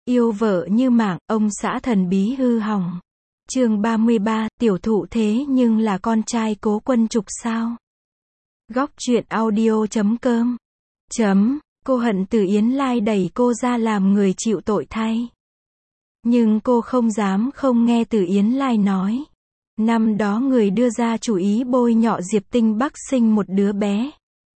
Yêu vợ như mạng, ông xã thần bí hư hỏng. Chương 33, tiểu thụ thế nhưng là con trai Cố Quân Trục sao? Góc truyện audio.com. Cô hận Từ Yến Lai đẩy cô ra làm người chịu tội thay. Nhưng cô không dám không nghe Từ Yến Lai nói. Năm đó người đưa ra chủ ý bôi nhọ Diệp Tinh Bắc sinh một đứa bé.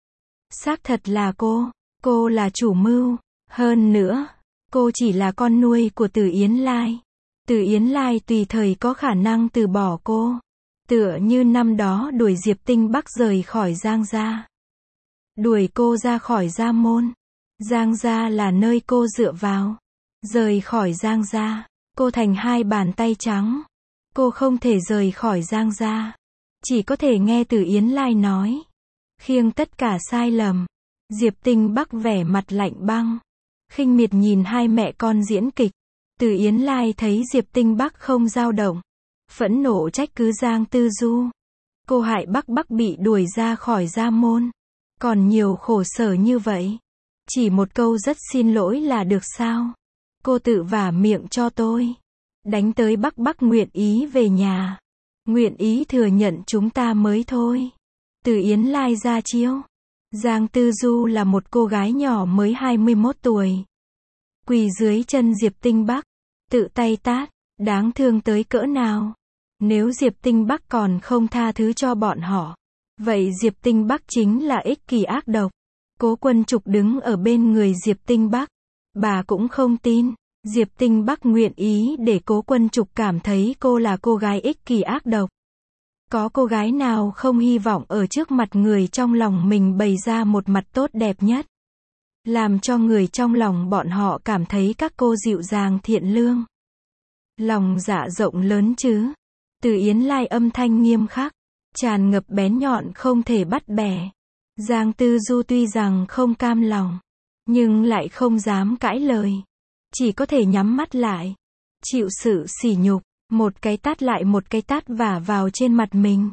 Xác thật là cô là chủ mưu. Hơn nữa, cô chỉ là con nuôi của Từ Yến Lai. Từ Yến Lai tùy thời có khả năng từ bỏ cô. Tựa như năm đó đuổi Diệp Tinh Bắc rời khỏi Giang gia. Đuổi cô ra khỏi gia môn. Giang gia là nơi cô dựa vào. Rời khỏi Giang gia, cô thành hai bàn tay trắng. Cô không thể rời khỏi Giang gia. Chỉ có thể nghe Từ Yến Lai nói. Khiêng tất cả sai lầm. Diệp Tinh Bắc vẻ mặt lạnh băng. Khinh miệt nhìn hai mẹ con diễn kịch. Từ Yến Lai thấy Diệp Tinh Bắc không dao động. Phẫn nộ trách cứ Giang Tư Du. Cô hại Bắc bị đuổi ra khỏi gia môn. Còn nhiều khổ sở như vậy. Chỉ một câu rất xin lỗi là được sao? Cô tự vả miệng cho tôi. Đánh tới Bắc nguyện ý về nhà. Nguyện ý thừa nhận chúng ta mới thôi. Từ Yến Lai ra chiêu. Giang Tư Du là một cô gái nhỏ mới 21 tuổi. Quỳ dưới chân Diệp Tinh Bắc. Tự tay tát. Đáng thương tới cỡ nào. Nếu Diệp Tinh Bắc còn không tha thứ cho bọn họ. Vậy Diệp Tinh Bắc chính là ích kỷ ác độc. Cố Quân Trục đứng ở bên người Diệp Tinh Bắc. Bà cũng không tin. Diệp Tinh Bắc nguyện ý để Cố Quân Trục cảm thấy cô là cô gái ích kỷ ác độc. Có cô gái nào không hy vọng ở trước mặt người trong lòng mình bày ra một mặt tốt đẹp nhất. Làm cho người trong lòng bọn họ cảm thấy các cô dịu dàng thiện lương. Lòng dạ rộng lớn chứ. Từ Yến Lai âm thanh nghiêm khắc. Tràn ngập bén nhọn không thể bắt bẻ. Giang Tư Du tuy rằng không cam lòng. Nhưng lại không dám cãi lời. Chỉ có thể nhắm mắt lại. Chịu sự sỉ nhục. Một cái tát lại một cái tát vả vào trên mặt mình.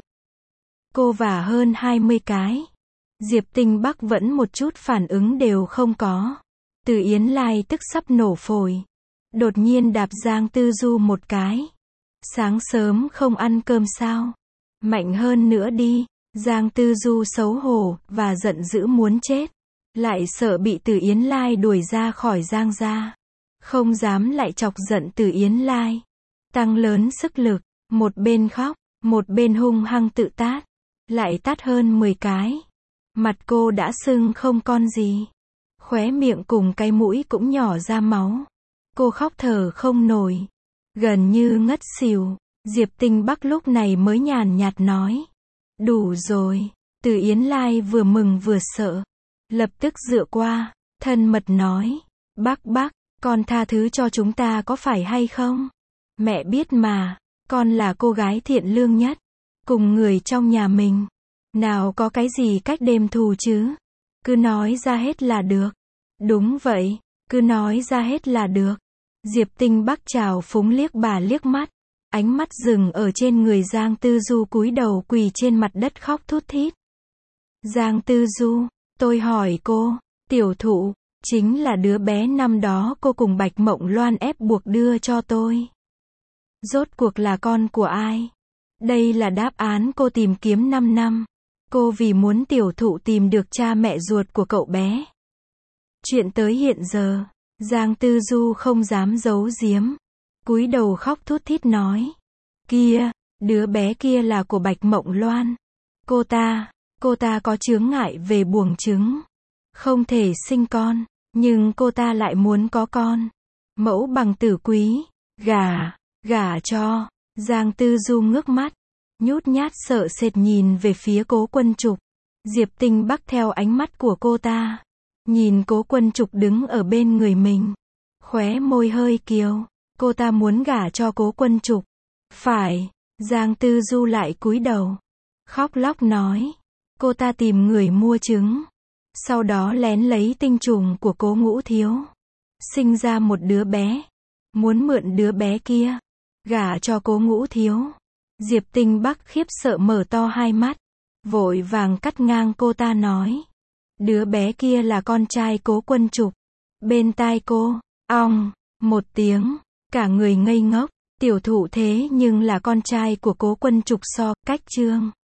Cô vả hơn 20 cái. Diệp Tinh Bắc vẫn một chút phản ứng đều không có. Từ Yến Lai tức sắp nổ phổi. Đột nhiên đạp Giang Tư Du một cái. Sáng sớm không ăn cơm sao? Mạnh hơn nữa đi. Giang Tư Du xấu hổ và giận dữ muốn chết. Lại sợ bị Từ Yến Lai đuổi ra khỏi Giang gia. Không dám lại chọc giận Từ Yến Lai. Tăng lớn sức lực. Một bên khóc. Một bên hung hăng tự tát. Lại tát hơn 10 cái. Mặt cô đã sưng không con gì. Khóe miệng cùng cái mũi cũng nhỏ ra máu. Cô khóc thở không nổi. Gần như ngất xỉu. Diệp Tinh Bắc lúc này mới nhàn nhạt nói. Đủ rồi. Từ Yến Lai vừa mừng vừa sợ. Lập tức dựa qua. Thân mật nói. Bắc, con tha thứ cho chúng ta có phải hay không? Mẹ biết mà. Con là cô gái thiện lương nhất. Cùng người trong nhà mình. Nào có cái gì cách đêm thù chứ? Cứ nói ra hết là được. Đúng vậy. Cứ nói ra hết là được. Diệp Tinh Bắc chào phúng liếc bà liếc mắt. Ánh mắt dừng ở trên người Giang Tư Du cúi đầu quỳ trên mặt đất khóc thút thít. Giang Tư Du, tôi hỏi cô, tiểu thụ, chính là đứa bé năm đó cô cùng Bạch Mộng Loan ép buộc đưa cho tôi. Rốt cuộc là con của ai? Đây là đáp án cô tìm kiếm 5 năm. Cô vì muốn tiểu thụ tìm được cha mẹ ruột của cậu bé. Chuyện tới hiện giờ, Giang Tư Du không dám giấu giếm. Cúi đầu khóc thút thít nói. Kia, đứa bé kia là của Bạch Mộng Loan. Cô ta có chướng ngại về buồng trứng. Không thể sinh con, nhưng cô ta lại muốn có con. Mẫu bằng tử quý, gả cho. Giang Tư Du ngước mắt. Nhút nhát sợ sệt nhìn về phía Cố Quân Trục. Diệp Tinh Bắc theo ánh mắt của cô ta. Nhìn Cố Quân Trục đứng ở bên người mình. Khóe môi hơi kiều. Cô ta muốn gả cho Cố Quân Trục. Phải. Giang Tư Du lại cúi đầu. Khóc lóc nói. Cô ta tìm người mua trứng. Sau đó lén lấy tinh trùng của Cố Ngũ Thiếu. Sinh ra một đứa bé. Muốn mượn đứa bé kia. Gả cho Cố Ngũ Thiếu. Diệp Tinh Bắc khiếp sợ mở to hai mắt. Vội vàng cắt ngang cô ta nói. Đứa bé kia là con trai Cố Quân Trục. Bên tai cô, ong, Một tiếng, cả người ngây ngốc, tiểu thụ thế nhưng là con trai của Cố Quân Trục so, cách Trương